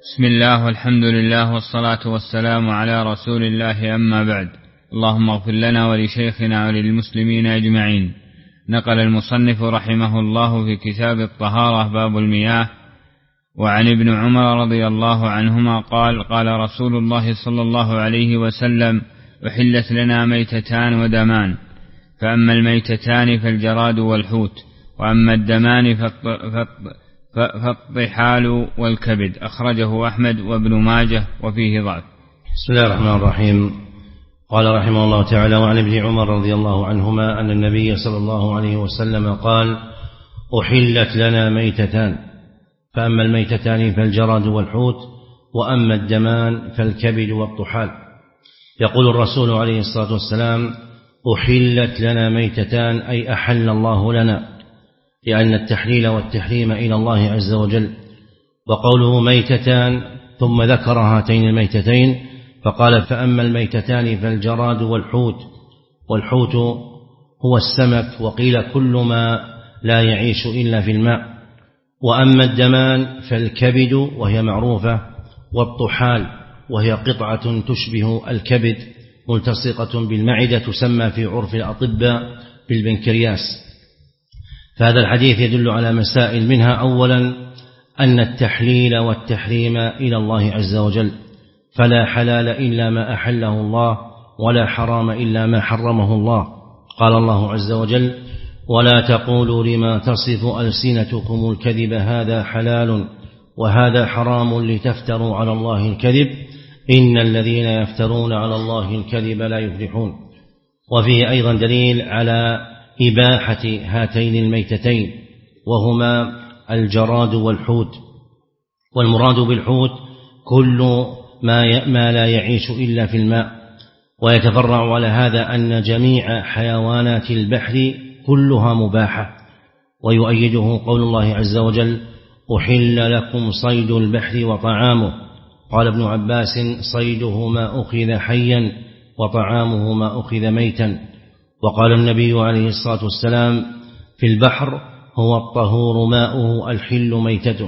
بسم الله والحمد لله والصلاة والسلام على رسول الله، أما بعد. اللهم اغفر لنا ولشيخنا وللمسلمين أجمعين. نقل المصنف رحمه الله في كتاب الطهارة باب المياه: وعن ابن عمر رضي الله عنهما قال: قال رسول الله صلى الله عليه وسلم: أحلت لنا ميتتان ودمان، فأما الميتتان فالجراد والحوت، وأما الدمان فالطحال والكبد. أخرجه أحمد وابن ماجه وفيه ضعف. بسم الله الرحمن الرحيم. قال رحمه الله تعالى: وعن ابن عمر رضي الله عنهما أن النبي صلى الله عليه وسلم قال: أحلت لنا ميتتان، فأما الميتتان فالجراد والحوت، وأما الدمان فالكبد والطحال. يقول الرسول عليه الصلاة والسلام: أحلت لنا ميتتان، أي أحل الله لنا، لأن التحليل والتحريم إلى الله عز وجل. وقوله ميتتان ثم ذكر هاتين الميتتين فقال: فأما الميتتان فالجراد والحوت. والحوت هو السمك، وقيل كل ما لا يعيش إلا في الماء. وأما الدمان فالكبد وهي معروفة، والطحال وهي قطعة تشبه الكبد ملتصقة بالمعدة، تسمى في عرف الأطباء بالبنكرياس. فهذا الحديث يدل على مسائل، منها أولا أن التحليل والتحريم إلى الله عز وجل، فلا حلال إلا ما أحله الله، ولا حرام إلا ما حرمه الله. قال الله عز وجل: ولا تقولوا لما تصف ألسنتكم الكذب هذا حلال وهذا حرام لتفتروا على الله الكذب إن الذين يفترون على الله الكذب لا يفلحون. وفيه أيضا دليل على إباحة هاتين الميتتين، وهما الجراد والحوت. والمراد بالحوت كل ما لا يعيش إلا في الماء. ويتفرع على هذا أن جميع حيوانات البحر كلها مباحة. ويؤيده قول الله عز وجل: أحل لكم صيد البحر وطعامه. قال ابن عباس: صيده ما أخذ حيا، وطعامه ما أخذ ميتا. وقال النبي عليه الصلاة والسلام: في البحر هو الطهور ماؤه الحل ميتته.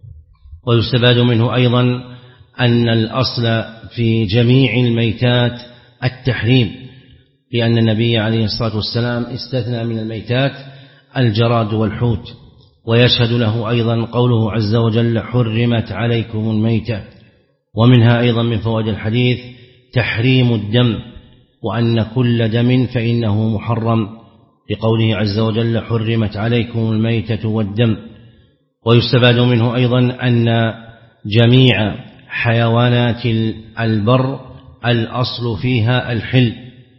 ويستفاد منه أيضا أن الأصل في جميع الميتات التحريم، لأن النبي عليه الصلاة والسلام استثنى من الميتات الجراد والحوت. ويشهد له أيضا قوله عز وجل: حرمت عليكم الميتة. ومنها أيضا من فوائد الحديث تحريم الدم، وأن كل دم فإنه محرم، لقوله عز وجل: حرمت عليكم الميتة والدم. ويستفاد منه أيضا أن جميع حيوانات البر الأصل فيها الحل،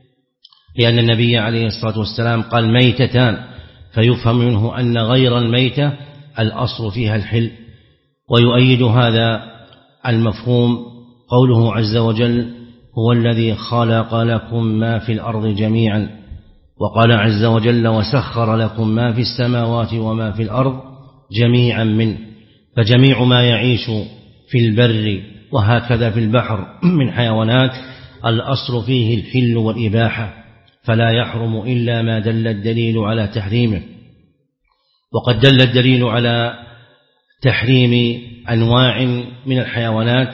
لأن النبي عليه الصلاة والسلام قال ميتتان، فيفهم منه أن غير الميتة الأصل فيها الحل. ويؤيد هذا المفهوم قوله عز وجل: هو الذي خلق لكم ما في الأرض جميعا. وقال عز وجل: وسخر لكم ما في السماوات وما في الأرض جميعا منه. فجميع ما يعيش في البر وهكذا في البحر من حيوانات الأصل فيه الحل والإباحة، فلا يحرم إلا ما دل الدليل على تحريمه. وقد دل الدليل على تحريم أنواع من الحيوانات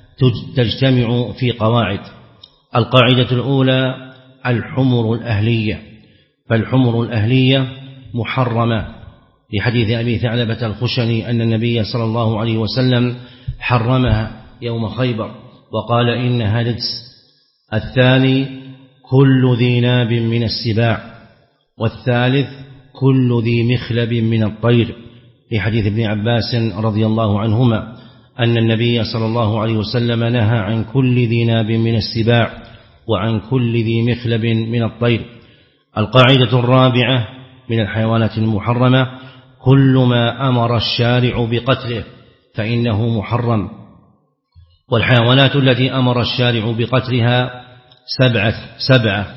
تجتمع في قواعد. القاعدة الأولى الحمر الأهلية، فالحمر الأهلية محرمة، لحديث أبي ثعلبة الخشني أن النبي صلى الله عليه وسلم حرمها يوم خيبر وقال: إنها رجس. الثاني كل ذي ناب من السباع. والثالث كل ذي مخلب من الطير، لحديث ابن عباس رضي الله عنهما أن النبي صلى الله عليه وسلم نهى عن كل ذي ناب من السباع وعن كل ذي مخلب من الطير. القاعدة الرابعة من الحيوانات المحرمة كل ما أمر الشارع بقتله فإنه محرم. والحيوانات التي أمر الشارع بقتلها سبعة.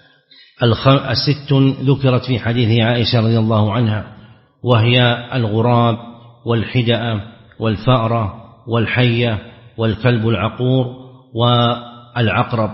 الست ذكرت في حديث عائشة رضي الله عنها، وهي الغراب والحدأ والفأرة والحية والكلب العقور والعقرب.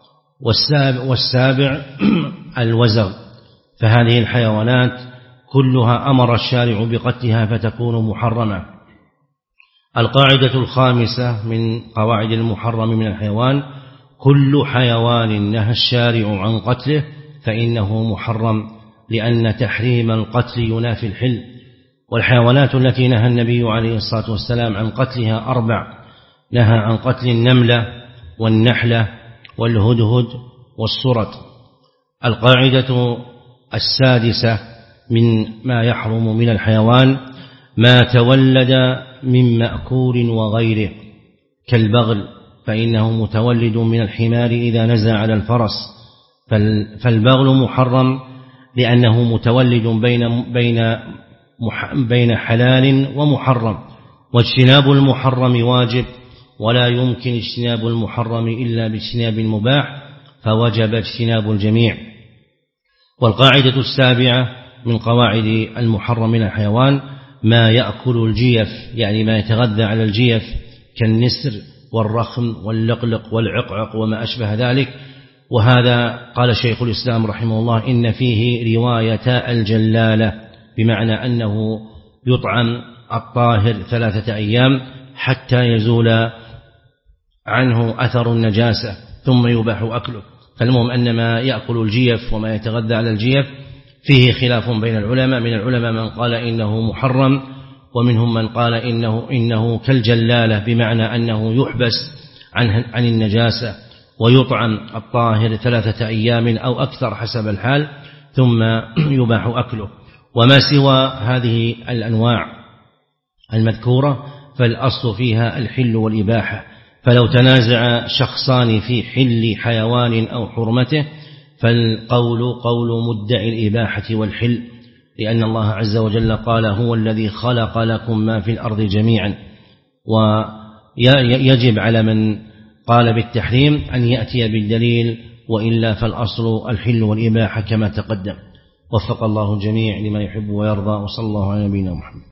والسابع الوزغ. فهذه الحيوانات كلها أمر الشارع بقتلها فتكون محرمة. القاعدة الخامسة من قواعد المحرم من الحيوان: كل حيوان نهى الشارع عن قتله فإنه محرم، لأن تحريم القتل ينافي الحل. والحيوانات التي نهى النبي عليه الصلاة والسلام عن قتلها 4: نهى عن قتل النملة والنحلة والهدهد والسرط. القاعدة السادسة من ما يحرم من الحيوان: ما تولد من مأكول وغيره كالبغل، فإنه متولد من الحمار إذا نزع على الفرس، فالبغل محرم لأنه متولد بين حلال ومحرم، واجتناب المحرم واجب، ولا يمكن اجتناب المحرم إلا باجتناب المباح، فوجب اجتناب الجميع. والقاعدة السابعة من قواعد المحرم من الحيوان: ما يأكل الجيف، يعني ما يتغذى على الجيف كالنسر والرخم واللقلق والعقعق وما أشبه ذلك. وهذا قال شيخ الإسلام رحمه الله: إن فيه رواية الجلالة، بمعنى أنه يطعم الطاهر 3 أيام حتى يزول عنه أثر النجاسة ثم يباح أكله. فالمهم أن ما يأكل الجيف وما يتغذى على الجيف فيه خلاف بين العلماء. من العلماء من قال إنه محرم، ومنهم من قال إنه كالجلالة، بمعنى أنه يحبس عن النجاسة ويطعم الطاهر 3 أيام أو أكثر حسب الحال ثم يباح أكله. وما سوى هذه الأنواع المذكورة فالأصل فيها الحل والإباحة. فلو تنازع شخصان في حل حيوان أو حرمته فالقول قول مدعي الإباحة والحل، لأن الله عز وجل قال: هو الذي خلق لكم ما في الأرض جميعا. ويجب على من قال بالتحريم أن يأتي بالدليل، وإلا فالأصل الحل والإباحة كما تقدم. وفق الله الجميع لما يحب ويرضى، وصلى الله على نبينا محمد.